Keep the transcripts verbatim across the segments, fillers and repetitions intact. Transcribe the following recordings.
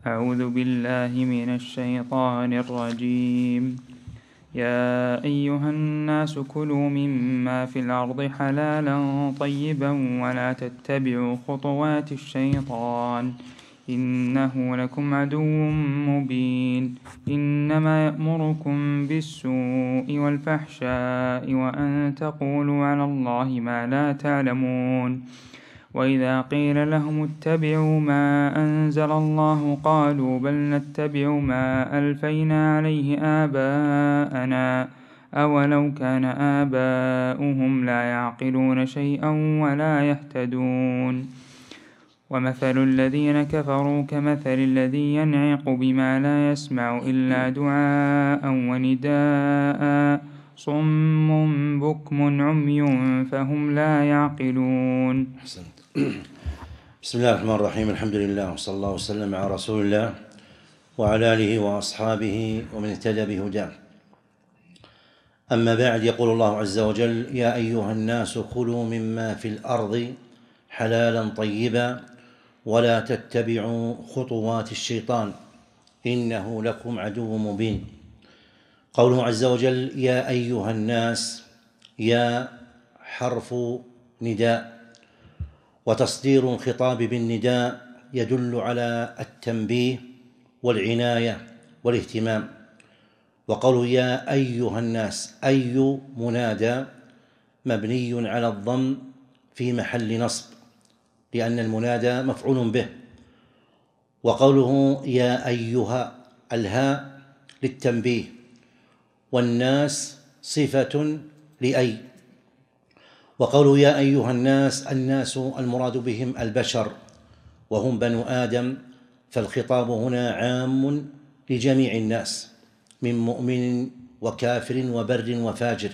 أعوذ بالله من الشيطان الرجيم. يا أيها الناس كلوا مما في الأرض حلالا طيبا ولا تتبعوا خطوات الشيطان إنه لكم عدو مبين. إنما يأمركم بالسوء والفحشاء وأن تقولوا على الله ما لا تعلمون. وإذا قيل لهم اتبعوا ما أنزل الله قالوا بل نتبع ما ألفينا عليه آباءنا أولو كان آباؤهم لا يعقلون شيئا ولا يهتدون. ومثل الذين كفروا كمثل الذي ينعق بما لا يسمع إلا دعاء ونداء صم بكم عمي فهم لا يعقلون. أحسنت. بسم الله الرحمن الرحيم. الحمد لله وصلى الله وسلم على رسول الله وعلى آله وأصحابه ومن اهتدى بهداه. أما بعد، يقول الله عز وجل: يا أيها الناس كلوا مما في الأرض حلالا طيبا ولا تتبعوا خطوات الشيطان إنه لكم عدو مبين. قوله عز وجل يا أيها الناس، يا حرف نداء، وتصدير الخطاب بالنداء يدل على التنبيه والعناية والاهتمام. وقوله يا أيها الناس، أي منادى مبني على الضم في محل نصب لأن المنادى مفعول به. وقوله يا أيها، الهاء للتنبيه، والناس صفة لأي. وقوله يا أيها الناس، الناس المراد بهم البشر وهم بنو آدم، فالخطاب هنا عام لجميع الناس من مؤمن وكافر وبر وفاجر.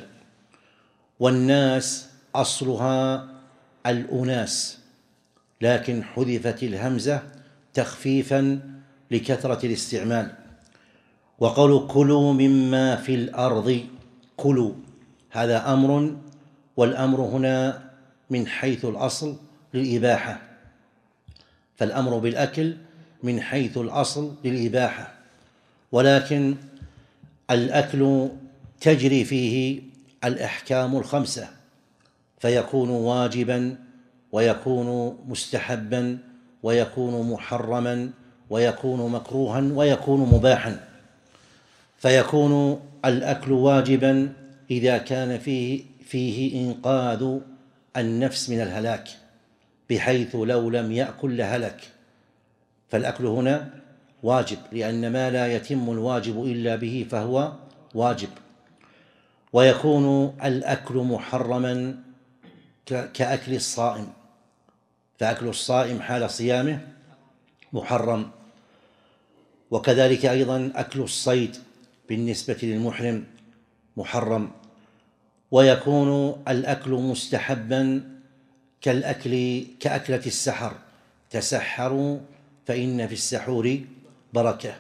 والناس أصلها الأناس، لكن حذفت الهمزة تخفيفا لكثرة الاستعمال. وقولوا كلوا مما في الأرض، كلوا هذا أمر، والأمر هنا من حيث الأصل للإباحة، فالأمر بالأكل من حيث الأصل للإباحة، ولكن الأكل تجري فيه الأحكام الخمسة، فيكون واجبا ويكون مستحبا ويكون محرما ويكون مكروها ويكون مباحا. فيكون الأكل واجبا إذا كان فيه, فيه إنقاذ النفس من الهلاك، بحيث لو لم يأكل لهلك، فالأكل هنا واجب، لأن ما لا يتم الواجب إلا به فهو واجب. ويكون الأكل محرما كأكل الصائم، فأكل الصائم حال صيامه محرم. وكذلك أيضا أكل الصيد بالنسبة للمحرم محرم. ويكون الأكل مستحبا كالأكل كأكلة السحر، تسحروا فإن في السحور بركة.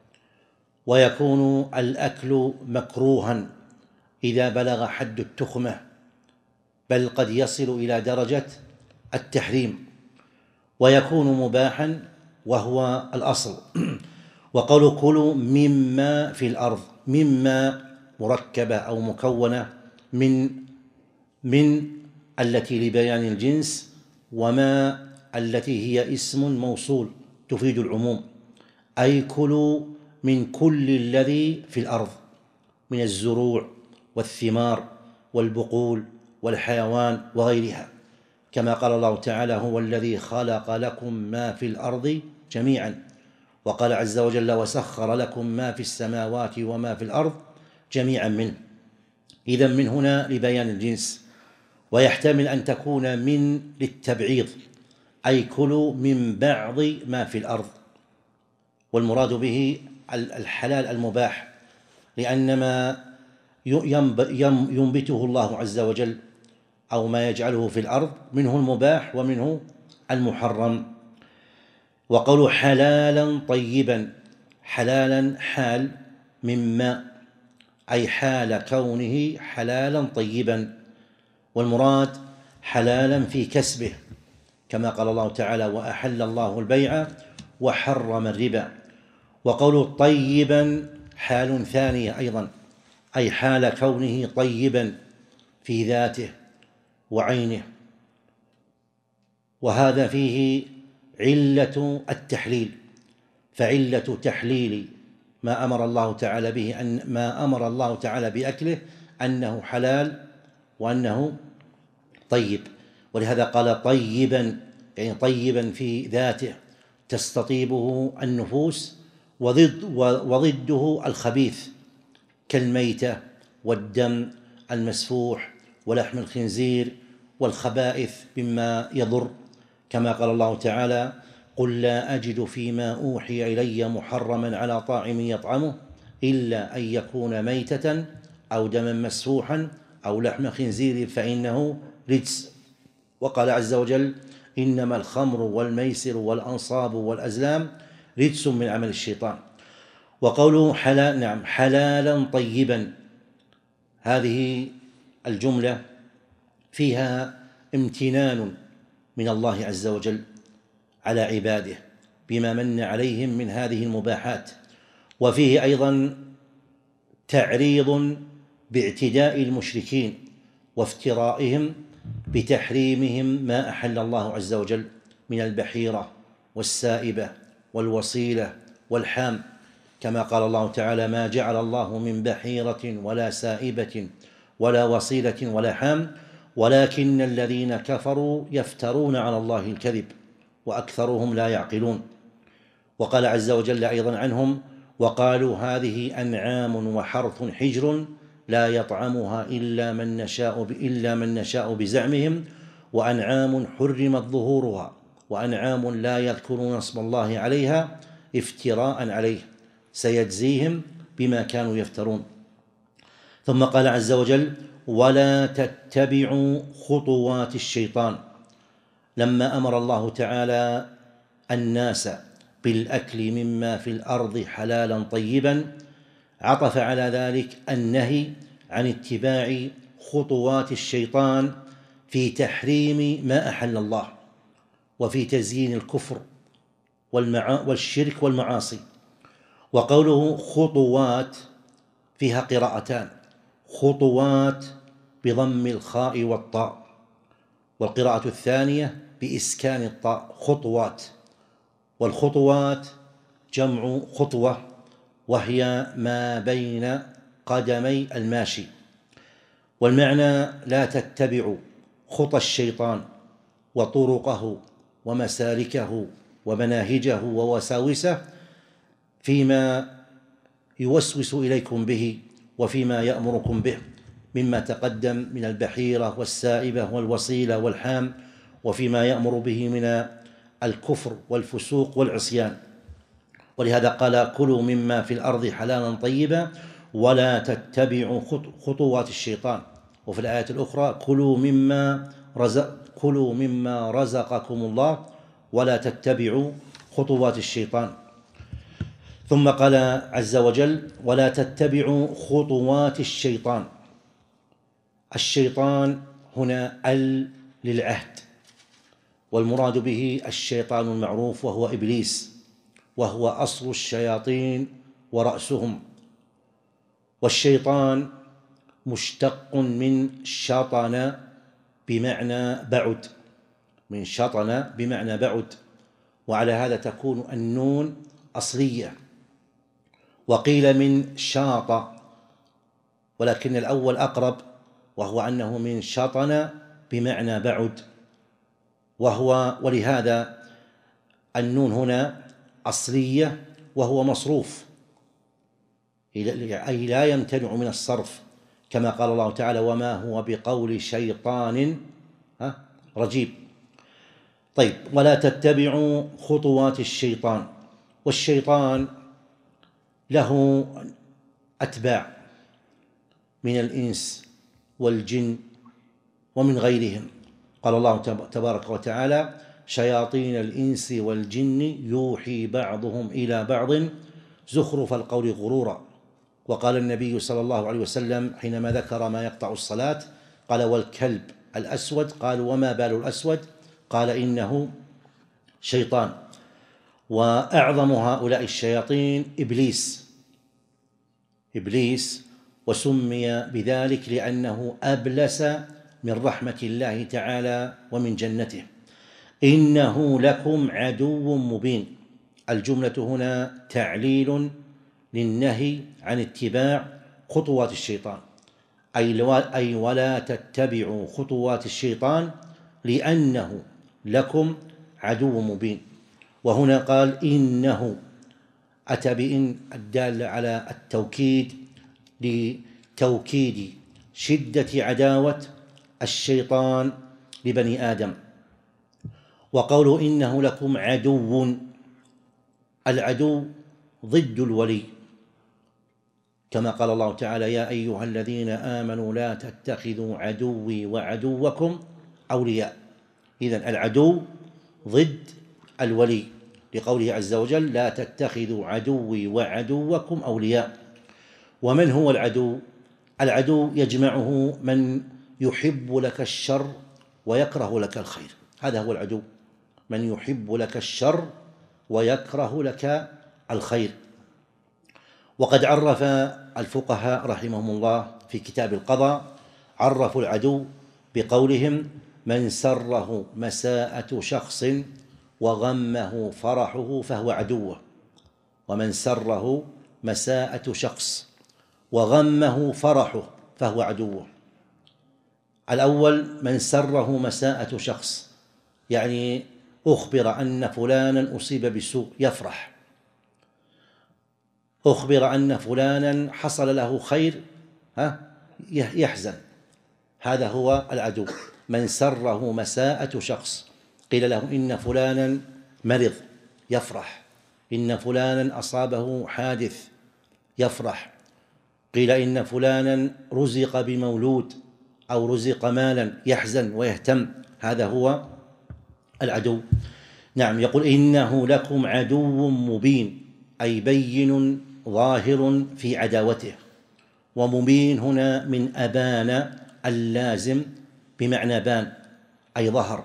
ويكون الأكل مكروها إذا بلغ حد التخمة، بل قد يصل إلى درجة التحريم. ويكون مباحا وهو الأصل. وقالوا كلوا مما في الأرض، مما مركبة أو مكونة من من التي لبيان الجنس، وما التي هي اسم موصول تفيد العموم، أي كلوا من كل الذي في الأرض من الزروع والثمار والبقول والحيوان وغيرها، كما قال الله تعالى هو الذي خلق لكم ما في الأرض جميعا. وقال عز وجل وسخر لكم ما في السماوات وما في الأرض جميعا منه. إذن من هنا لبيان الجنس. ويحتمل أن تكون من للتبعيض، أي كلوا من بعض ما في الأرض، والمراد به الحلال المباح، لأن ما ينبته الله عز وجل أو ما يجعله في الأرض منه المباح ومنه المحرم. وقالوا حلالا طيبا، حلالا حال مما، أي حال كونه حلالا طيبا، والمراد حلالا في كسبه، كما قال الله تعالى وأحل الله البيع وحرم الربا، وقوله طيبا حال ثانية أيضا، أي حال كونه طيبا في ذاته وعينه، وهذا فيه علة التحليل، فعلة تحليل ما أمر الله تعالى به أن ما أمر الله تعالى بأكله أنه حلال وأنه طيب، ولهذا قال طيبا، يعني طيبا في ذاته تستطيبه النفوس، وضد وضده الخبيث كالميتة والدم المسفوح ولحم الخنزير والخبائث مما يضر، كما قال الله تعالى قل لا أجد فيما أوحي إلي محرما على طاعم يطعمه إلا أن يكون ميتة أو دما مسفوحا أو لحم خنزير فإنه رجس. وقال عز وجل إنما الخمر والميسر والأنصاب والأزلام رجس من عمل الشيطان. وقوله حلال، نعم حلالا طيبا، هذه الجملة فيها امتنان من الله عز وجل على عباده بما من عليهم من هذه المباحات، وفيه أيضا تعريض باعتداء المشركين وافترائهم بتحريمهم ما أحل الله عز وجل من البحيرة والسائبة والوصيلة والحام، كما قال الله تعالى ما جعل الله من بحيرة ولا سائبة ولا وصيلة ولا حام ولكن الذين كفروا يفترون على الله الكذب وأكثرهم لا يعقلون. وقال عز وجل أيضا عنهم وقالوا هذه أنعام وحرث حجر لا يطعمها إلا من نشاء إلا من نشاء بزعمهم وأنعام حرمت ظهورها وأنعام لا يذكرون اسم الله عليها افتراء عليه سيجزيهم بما كانوا يفترون. ثم قال عز وجل ولا تتبعوا خطوات الشيطان، لما أمر الله تعالى الناس بالأكل مما في الأرض حلالا طيبا عطف على ذلك النهي عن اتباع خطوات الشيطان في تحريم ما أحل الله وفي تزيين الكفر والشرك والمعاصي. وقوله خطوات فيها قراءتان، خطوات بضم الخاء والطاء، والقراءة الثانية بإسكان الطاء خطوات، والخطوات جمع خطوة وهي ما بين قدمي الماشي، والمعنى لا تتبعوا خطى الشيطان وطرقه ومسالكه ومناهجه ووساوسه فيما يوسوس إليكم به وفيما يأمركم به مما تقدم من البحيرة والسائبة والوصيلة والحام، وفيما يأمر به من الكفر والفسوق والعصيان. ولهذا قال كلوا مما في الأرض حلالا طيبا ولا تتبعوا خطوات الشيطان. وفي الآية الأخرى كلوا مما رزق كلوا مما رزقكم الله ولا تتبعوا خطوات الشيطان. ثم قال عز وجل ولا تتبعوا خطوات الشيطان. الشيطان هنا ال للعهد، والمراد به الشيطان المعروف وهو إبليس، وهو أصل الشياطين ورأسهم. والشيطان مشتق من شطن بمعنى بعد، من شطن بمعنى بعد، وعلى هذا تكون النون أصلية. وقيل من شاط، ولكن الأول أقرب، وهو أنه من شطن بمعنى بعد، وهو ولهذا النون هنا أصلية وهو مصروف، أي لا يمتنع من الصرف، كما قال الله تعالى وما هو بقول شيطان رجيم. طيب ولا تتبعوا خطوات الشيطان. والشيطان له أتباع من الإنس والجن ومن غيرهم، قال الله تبارك وتعالى شياطين الإنس والجن يوحي بعضهم إلى بعض زخرف القول غرورا. وقال النبي صلى الله عليه وسلم حينما ذكر ما يقطع الصلاة قال والكلب الأسود، قال وما بال الأسود؟ قال إنه شيطان. وأعظم هؤلاء الشياطين إبليس إبليس وسمي بذلك لأنه أبلس من رحمة الله تعالى ومن جنته. إنه لكم عدو مبين. الجملة هنا تعليل للنهي عن اتباع خطوات الشيطان، أي ولا تتبعوا خطوات الشيطان لأنه لكم عدو مبين. وهنا قال إنه، أتى بإن الدالة على التوكيد لتوكيد شدة عداوة الشيطان لبني آدم. وقوله إنه لكم عدو، العدو ضد الولي، كما قال الله تعالى يا أيها الذين آمنوا لا تتخذوا عدوي وعدوكم أولياء. إذن العدو ضد الولي، لقوله عز وجل لا تتخذوا عدوي وعدوكم أولياء. ومن هو العدو؟ العدو يجمعه من يحب لك الشر ويكره لك الخير، هذا هو العدو، من يحب لك الشر ويكره لك الخير. وقد عرف الفقهاء رحمهم الله في كتاب القضاء، عرفوا العدو بقولهم من سره مساءة شخص وغمه فرحه فهو عدوه. ومن سره مساءة شخص وغمه فرحه فهو عدوه. الأول من سره مساءة شخص، يعني أخبر أن فلانا أصيب بسوء يفرح، أخبر أن فلانا حصل له خير ها يحزن، هذا هو العدو. من سره مساءة شخص، قيل له إن فلانا مرض يفرح، إن فلانا أصابه حادث يفرح، قيل إن فلانا رزق بمولود أو رزق مالا يحزن ويهتم، هذا هو العدو. نعم، يقول إنه لكم عدو مبين، أي بين ظاهر في عداوته. ومبين هنا من أبان اللازم بمعنى بان، أي ظهر،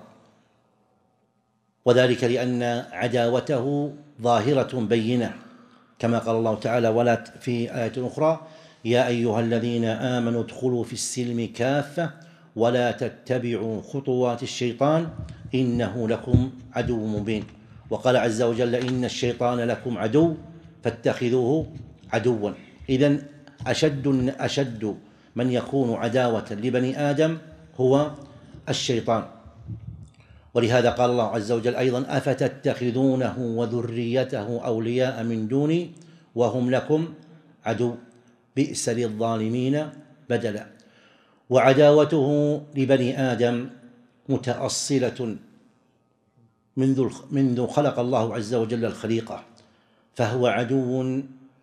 وذلك لأن عداوته ظاهرة بينة، كما قال الله تعالى ولا في آية أخرى يا أيها الذين آمنوا ادخلوا في السلم كافة ولا تتبعوا خطوات الشيطان إنه لكم عدو مبين. وقال عز وجل إن الشيطان لكم عدو فاتخذوه عدوا. إذن أشد, أشد من يكون عداوة لبني آدم هو الشيطان. ولهذا قال الله عز وجل أيضا أفتتخذونه وذريته أولياء من دوني وهم لكم عدو بئس للظالمين بدلا. وعداوته لبني آدم متأصلة منذ منذ خلق الله عز وجل الخليقة، فهو عدو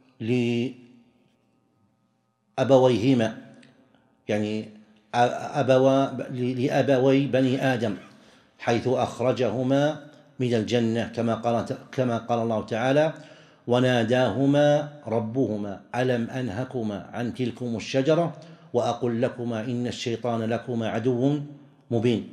لأبويهما، يعني أبوا لأبوي بني آدم، حيث أخرجهما من الجنة، كما قال كما قال الله تعالى وناداهما ربهما ألم أنهكما عن تلكم الشجرة وأقل لكما إن الشيطان لكما عدو مبين.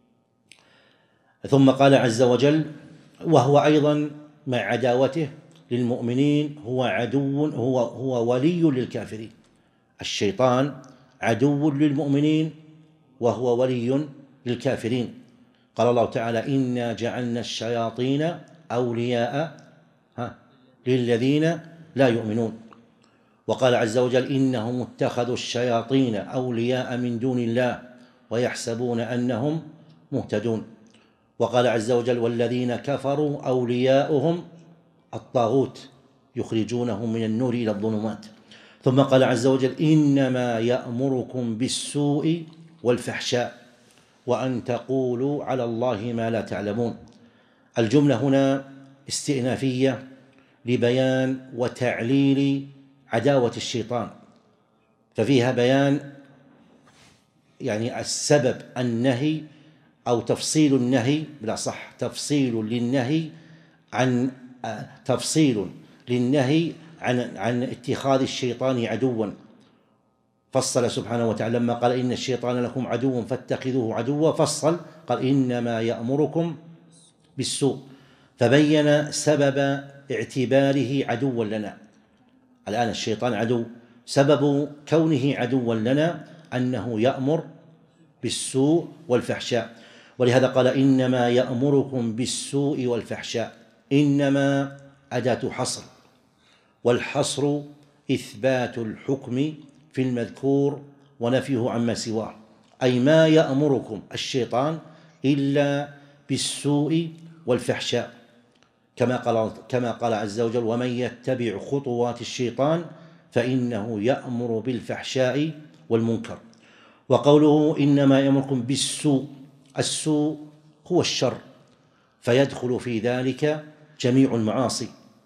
ثم قال عز وجل وهو أيضا مع عداوته للمؤمنين هو عدو هو هو ولي للكافرين. الشيطان عدو للمؤمنين وهو ولي للكافرين. قال الله تعالى إنا جعلنا الشياطين أولياء للذين لا يؤمنون. وقال عز وجل إنهم اتخذوا الشياطين أولياء من دون الله ويحسبون أنهم مهتدون. وقال عز وجل والذين كفروا أولياؤهم الطاغوت يخرجونهم من النور إلى الظلمات. ثم قال عز وجل إنما يأمركم بالسوء والفحشاء وأن تقولوا على الله ما لا تعلمون. الجملة هنا استئنافية لبيان وتعليل عداوة الشيطان، ففيها بيان يعني السبب النهي أو تفصيل النهي، بلا صح تفصيل للنهي عن تفصيل للنهي عن عن اتخاذ الشيطان عدوا. فصل سبحانه وتعالى لما قال إن الشيطان لكم عدو فاتخذوه عدوا، فصل قال إنما يأمركم بالسوء، فبين سبب اعتباره عدوا لنا. الآن الشيطان عدو، سبب كونه عدوا لنا أنه يأمر بالسوء والفحشاء، ولهذا قال إنما يأمركم بالسوء والفحشاء. إنما أداة حصر، والحصر إثبات الحكم في المذكور ونفيه عما سواه، أي ما يأمركم الشيطان إلا بالسوء والفحشاء، كما قال كما قال عز وجل ومن يتبع خطوات الشيطان فإنه يأمر بالفحشاء والمنكر. وقوله إنما يأمركم بالسوء، السوء هو الشر، فيدخل في ذلك جميع المعاصي،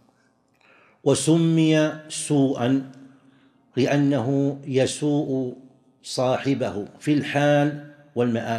وسمي سوءا لأنه يسوء صاحبه في الحال والمآل،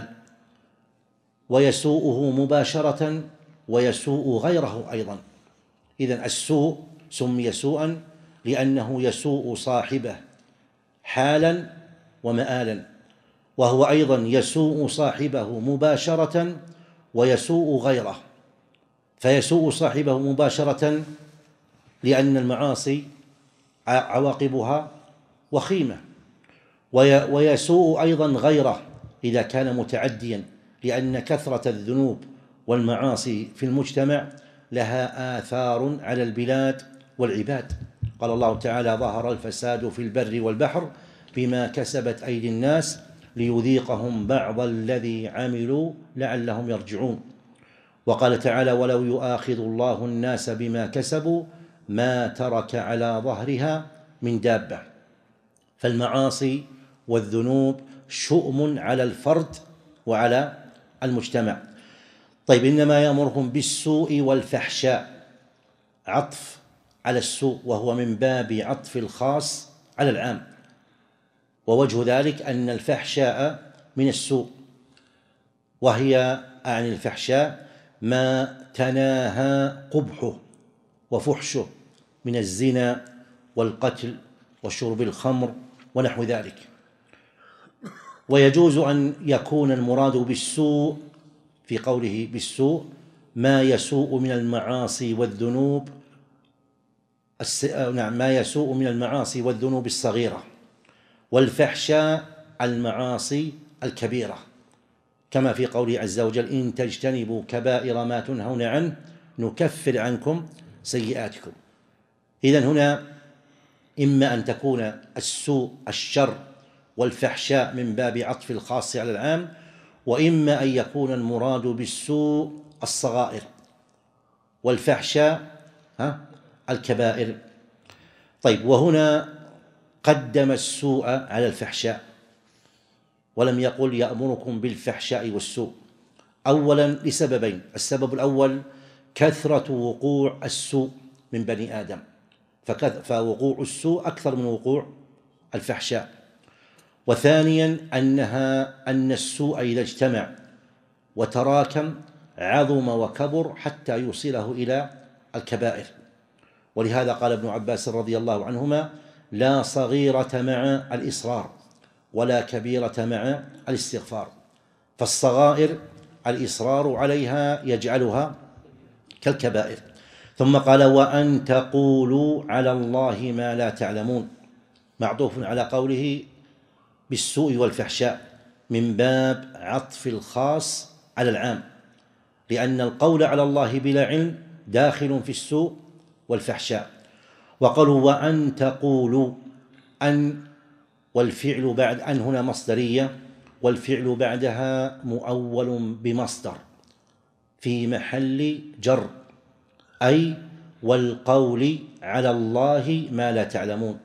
ويسوءه مباشرة ويسوء غيره أيضا. إذن السوء سمي سوءا لأنه يسوء صاحبه حالا ومآلا، وهو أيضا يسوء صاحبه مباشرة ويسوء غيره. فيسوء صاحبه مباشرة لأن المعاصي عواقبها وخيمة، ويسوء أيضا غيره إذا كان متعديا، لأن كثرة الذنوب والمعاصي في المجتمع لها آثار على البلاد والعباد. قال الله تعالى ظهر الفساد في البر والبحر بما كسبت أيدي الناس ليذيقهم بعض الذي عملوا لعلهم يرجعون. وقال تعالى ولو يؤاخذ الله الناس بما كسبوا ما ترك على ظهرها من دابة. فالمعاصي والذنوب شؤم على الفرد وعلى المجتمع. طيب إنما يأمركم بالسوء والفحشاء، عطف على السوء، وهو من باب عطف الخاص على العام، ووجه ذلك أن الفحشاء من السوء، وهي أعني الفحشاء ما تناهى قبحه وفحشه من الزنا والقتل وشرب الخمر ونحو ذلك. ويجوز أن يكون المراد بالسوء في قوله بالسوء ما يسوء من المعاصي والذنوب الس... نعم ما يسوء من المعاصي والذنوب الصغيرة، والفحشاء المعاصي الكبيرة، كما في قوله عز وجل إن تجتنبوا كبائر ما تنهون عنه نكفر عنكم سيئاتكم. إذن هنا إما أن تكون السوء الشر والفحشاء من باب عطف الخاص على العام، وإما أن يكون المراد بالسوء الصغائر والفحشاء ها الكبائر. طيب وهنا قدم السوء على الفحشاء ولم يقل يأمركم بالفحشاء والسوء، أولا لسببين. السبب الأول كثرة وقوع السوء من بني آدم، فوقوع السوء أكثر من وقوع الفحشاء. وثانيا أنها أن السوء إذا اجتمع وتراكم عظم وكبر حتى يوصله إلى الكبائر. ولهذا قال ابن عباس رضي الله عنهما لا صغيرة مع الإصرار ولا كبيرة مع الاستغفار، فالصغائر الإصرار عليها يجعلها كالكبائر. ثم قال وأن تقولوا على الله ما لا تعلمون، معطوف على قوله بالسوء والفحشاء من باب عطف الخاص على العام، لأن القول على الله بلا علم داخل في السوء والفحشاء. وقالوا وأن تقولوا، أن والفعل بعد أن هنا مصدرية، والفعل بعدها مؤول بمصدر في محل جر، أي والقول على الله ما لا تعلمون،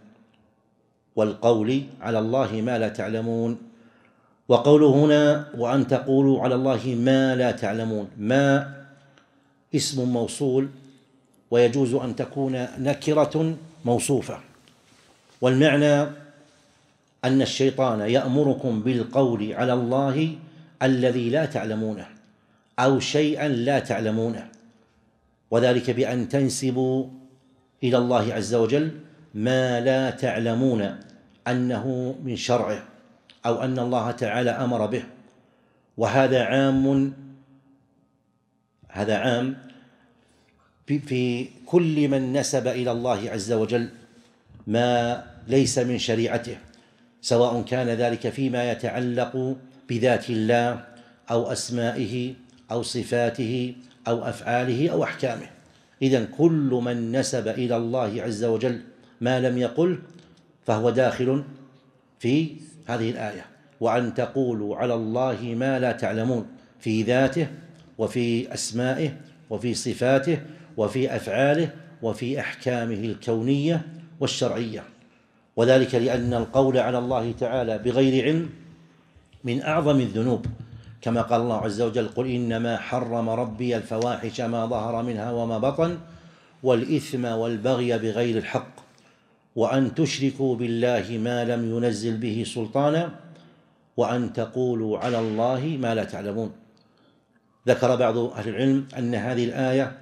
والقول على الله ما لا تعلمون. وقوله هنا وأن تقولوا على الله ما لا تعلمون، ما اسم موصول ويجوز أن تكون نكرة موصوفة، والمعنى أن الشيطان يأمركم بالقول على الله الذي لا تعلمونه أو شيئا لا تعلمونه، وذلك بأن تنسبوا إلى الله عز وجل ما لا تعلمون أنه من شرعه أو أن الله تعالى أمر به. وهذا عام، هذا عام في كل من نسب إلى الله عز وجل ما ليس من شريعته، سواء كان ذلك فيما يتعلق بذات الله أو أسمائه أو صفاته أو أفعاله أو أحكامه. إذن كل من نسب إلى الله عز وجل ما لم يقل فهو داخل في هذه الآية، وأن تقولوا على الله ما لا تعلمون، في ذاته وفي أسمائه وفي صفاته وفي أفعاله وفي أحكامه الكونية والشرعية. وذلك لأن القول على الله تعالى بغير علم من أعظم الذنوب، كما قال الله عز وجل: قل إنما حرم ربي الفواحش ما ظهر منها وما بطن والإثم والبغي بغير الحق وأن تشركوا بالله ما لم ينزل به سلطانا وأن تقولوا على الله ما لا تعلمون. ذكر بعض أهل العلم أن هذه الآية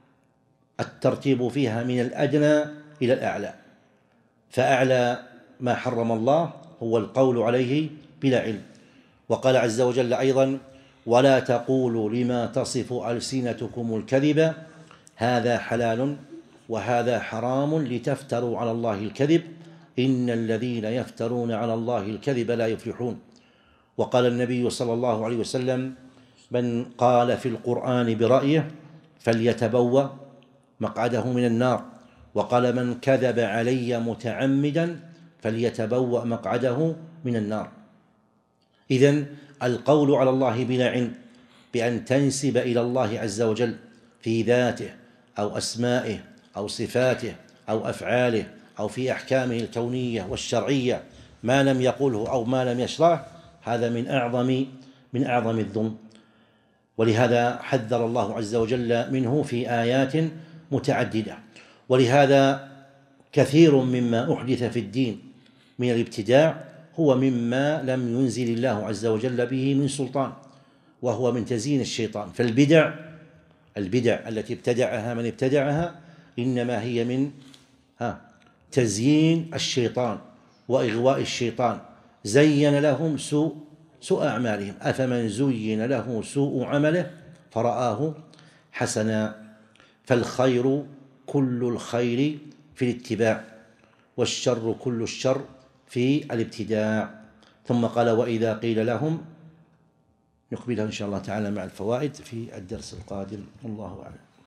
الترتيب فيها من الأدنى إلى الأعلى، فأعلى ما حرم الله هو القول عليه بلا علم. وقال عز وجل أيضا: ولا تقولوا لما تصف ألسنتكم الكذب هذا حلال وهذا حرام لتفتروا على الله الكذب إن الذين يفترون على الله الكذب لا يفلحون. وقال النبي صلى الله عليه وسلم: من قال في القرآن برأيه فليتبوأ مقعده من النار. وقال: من كذب علي متعمدا فليتبوأ مقعده من النار. إذن القول على الله بلا علم بأن تنسب إلى الله عز وجل في ذاته أو أسمائه أو صفاته أو أفعاله أو في أحكامه الكونية والشرعية ما لم يقله أو ما لم يشرعه، هذا من أعظم من أعظم الظلم. ولهذا حذر الله عز وجل منه في آيات متعددة. ولهذا كثير مما أحدث في الدين من الابتداع هو مما لم ينزل الله عز وجل به من سلطان، وهو من تزيين الشيطان. فالبدع البدع التي ابتدعها من ابتدعها إنما هي من ها تزيين الشيطان وإغواء الشيطان. زين لهم سوء سوء أعمالهم، أفمن زين له سوء عمله فرآه حسنا. فالخير كل الخير في الاتباع، والشر كل الشر في الابتداع. ثم قال: وإذا قيل لهم، نقبلها إن شاء الله تعالى مع الفوائد في الدرس القادم. والله أعلم.